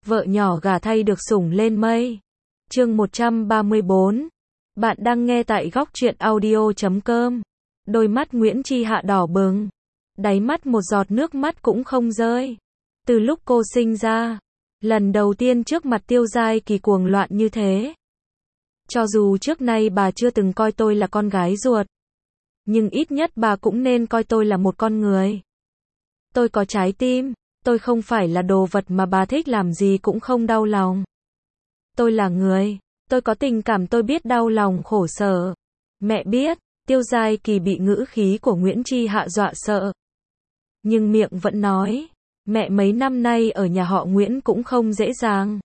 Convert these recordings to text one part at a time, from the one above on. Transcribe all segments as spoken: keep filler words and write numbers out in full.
vợ nhỏ gả thay được sủng lên mây. Chương một trăm ba mươi bốn. Bạn đang nghe tại góc truyện audio chấm com. Đôi mắt Nguyễn Chi Hạ đỏ bừng, đáy mắt một giọt nước mắt cũng không rơi. Từ lúc cô sinh ra, lần đầu tiên trước mặt Tiêu Giai Kỳ cuồng loạn như thế. Cho dù trước nay bà chưa từng coi tôi là con gái ruột, nhưng ít nhất bà cũng nên coi tôi là một con người. Tôi có trái tim, tôi không phải là đồ vật mà bà thích làm gì cũng không đau lòng. Tôi là người, tôi có tình cảm, tôi biết đau lòng khổ sở. Mẹ biết. Tiêu Giai Kỳ bị ngữ khí của Nguyễn Chi Hạ dọa sợ, nhưng miệng vẫn nói, mẹ mấy năm nay ở nhà họ Nguyễn cũng không dễ dàng.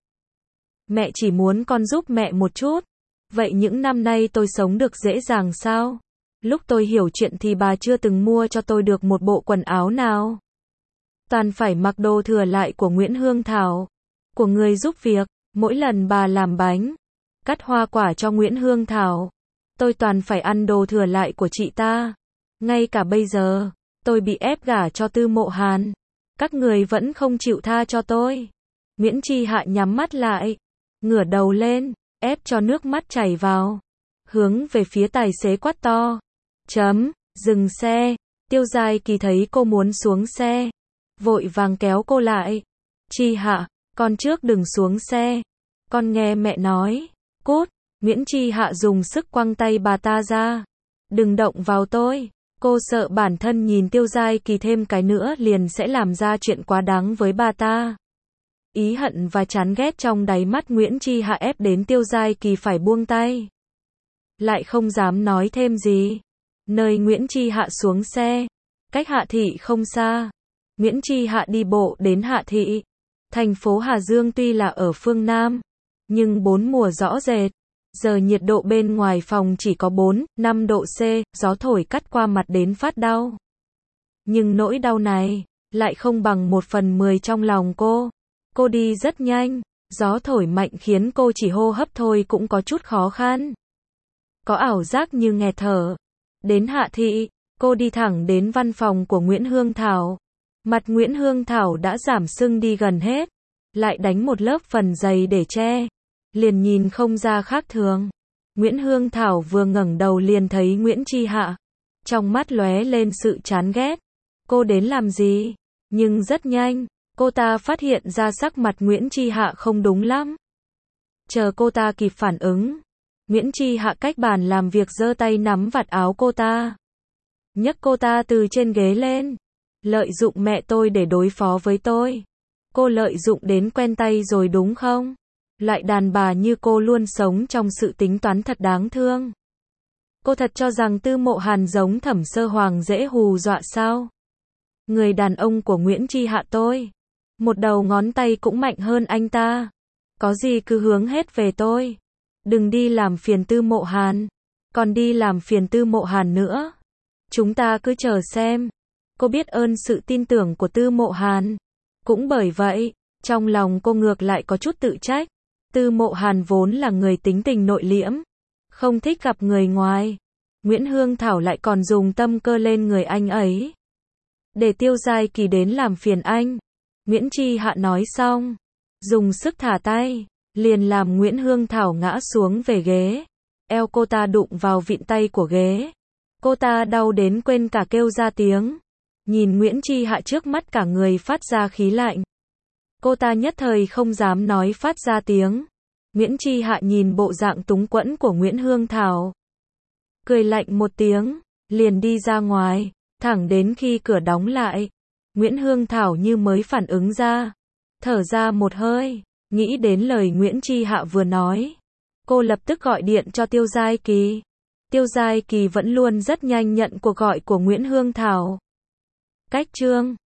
Mẹ chỉ muốn con giúp mẹ một chút. Vậy những năm nay tôi sống được dễ dàng sao? Lúc tôi hiểu chuyện thì bà chưa từng mua cho tôi được một bộ quần áo nào. Toàn phải mặc đồ thừa lại của Nguyễn Hương Thảo, của người giúp việc. Mỗi lần bà làm bánh, cắt hoa quả cho Nguyễn Hương Thảo, tôi toàn phải ăn đồ thừa lại của chị ta. Ngay cả bây giờ, tôi bị ép gả cho Tư Mộ Hàn, các người vẫn không chịu tha cho tôi. Nguyễn Chi Hạ nhắm mắt lại, ngửa đầu lên, ép cho nước mắt chảy vào, hướng về phía tài xế quát to. Chấm, dừng xe. Tiêu Giai Kỳ thấy cô muốn xuống xe, vội vàng kéo cô lại. Chi Hạ, con trước đừng xuống xe. Con nghe mẹ nói. Cút. Nguyễn Chi Hạ dùng sức quăng tay bà ta ra. Đừng động vào tôi. Cô sợ bản thân nhìn Tiêu Giai Kỳ thêm cái nữa liền sẽ làm ra chuyện quá đáng với bà ta. Ý hận và chán ghét trong đáy mắt Nguyễn Chi Hạ ép đến Tiêu Giai Kỳ phải buông tay. Lại không dám nói thêm gì. Nơi Nguyễn Chi Hạ xuống xe, cách Hạ Thị không xa. Nguyễn Chi Hạ đi bộ đến Hạ Thị. Thành phố Hà Dương tuy là ở phương Nam, nhưng bốn mùa rõ rệt. Giờ nhiệt độ bên ngoài phòng chỉ có bốn, năm độ C, gió thổi cắt qua mặt đến phát đau. Nhưng nỗi đau này, lại không bằng một phần mười trong lòng cô. Cô đi rất nhanh, gió thổi mạnh khiến cô chỉ hô hấp thôi cũng có chút khó khăn. Có ảo giác như nghẹt thở. Đến Hạ Thị, cô đi thẳng đến văn phòng của Nguyễn Hương Thảo. Mặt Nguyễn Hương Thảo đã giảm sưng đi gần hết, lại đánh một lớp phần dày để che, liền nhìn không ra khác thường. Nguyễn Hương Thảo vừa ngẩng đầu liền thấy Nguyễn Chi Hạ, trong mắt lóe lên sự chán ghét. Cô đến làm gì? Nhưng rất nhanh, cô ta phát hiện ra sắc mặt Nguyễn Chi Hạ không đúng lắm. Chờ cô ta kịp phản ứng, Nguyễn Chi Hạ cách bàn làm việc giơ tay nắm vạt áo cô ta, nhấc cô ta từ trên ghế lên. Lợi dụng mẹ tôi để đối phó với tôi. Cô lợi dụng đến quen tay rồi đúng không? Loại đàn bà như cô luôn sống trong sự tính toán thật đáng thương. Cô thật cho rằng Tư Mộ Hàn giống Thẩm Sơ Hoàng dễ hù dọa sao? Người đàn ông của Nguyễn Chi Hạ tôi, một đầu ngón tay cũng mạnh hơn anh ta. Có gì cứ hướng hết về tôi. Đừng đi làm phiền Tư Mộ Hàn. Còn đi làm phiền Tư Mộ Hàn nữa. Chúng ta cứ chờ xem. Cô biết ơn sự tin tưởng của Tư Mộ Hàn. Cũng bởi vậy, trong lòng cô ngược lại có chút tự trách. Tư Mộ Hàn vốn là người tính tình nội liễm, không thích gặp người ngoài. Nguyễn Hương Thảo lại còn dùng tâm cơ lên người anh ấy, để Tiêu Giai Kỳ đến làm phiền anh. Nguyễn Chi Hạ nói xong, dùng sức thả tay, liền làm Nguyễn Hương Thảo ngã xuống về ghế. Eo cô ta đụng vào vịn tay của ghế. Cô ta đau đến quên cả kêu ra tiếng. Nhìn Nguyễn Chi Hạ trước mắt cả người phát ra khí lạnh. Cô ta nhất thời không dám nói phát ra tiếng. Nguyễn Chi Hạ nhìn bộ dạng túng quẫn của Nguyễn Hương Thảo, cười lạnh một tiếng, liền đi ra ngoài, thẳng đến khi cửa đóng lại. Nguyễn Hương Thảo như mới phản ứng ra, thở ra một hơi, nghĩ đến lời Nguyễn Chi Hạ vừa nói. Cô lập tức gọi điện cho Tiêu Giai Kỳ. Tiêu Giai Kỳ vẫn luôn rất nhanh nhận cuộc gọi của Nguyễn Hương Thảo. Cách chương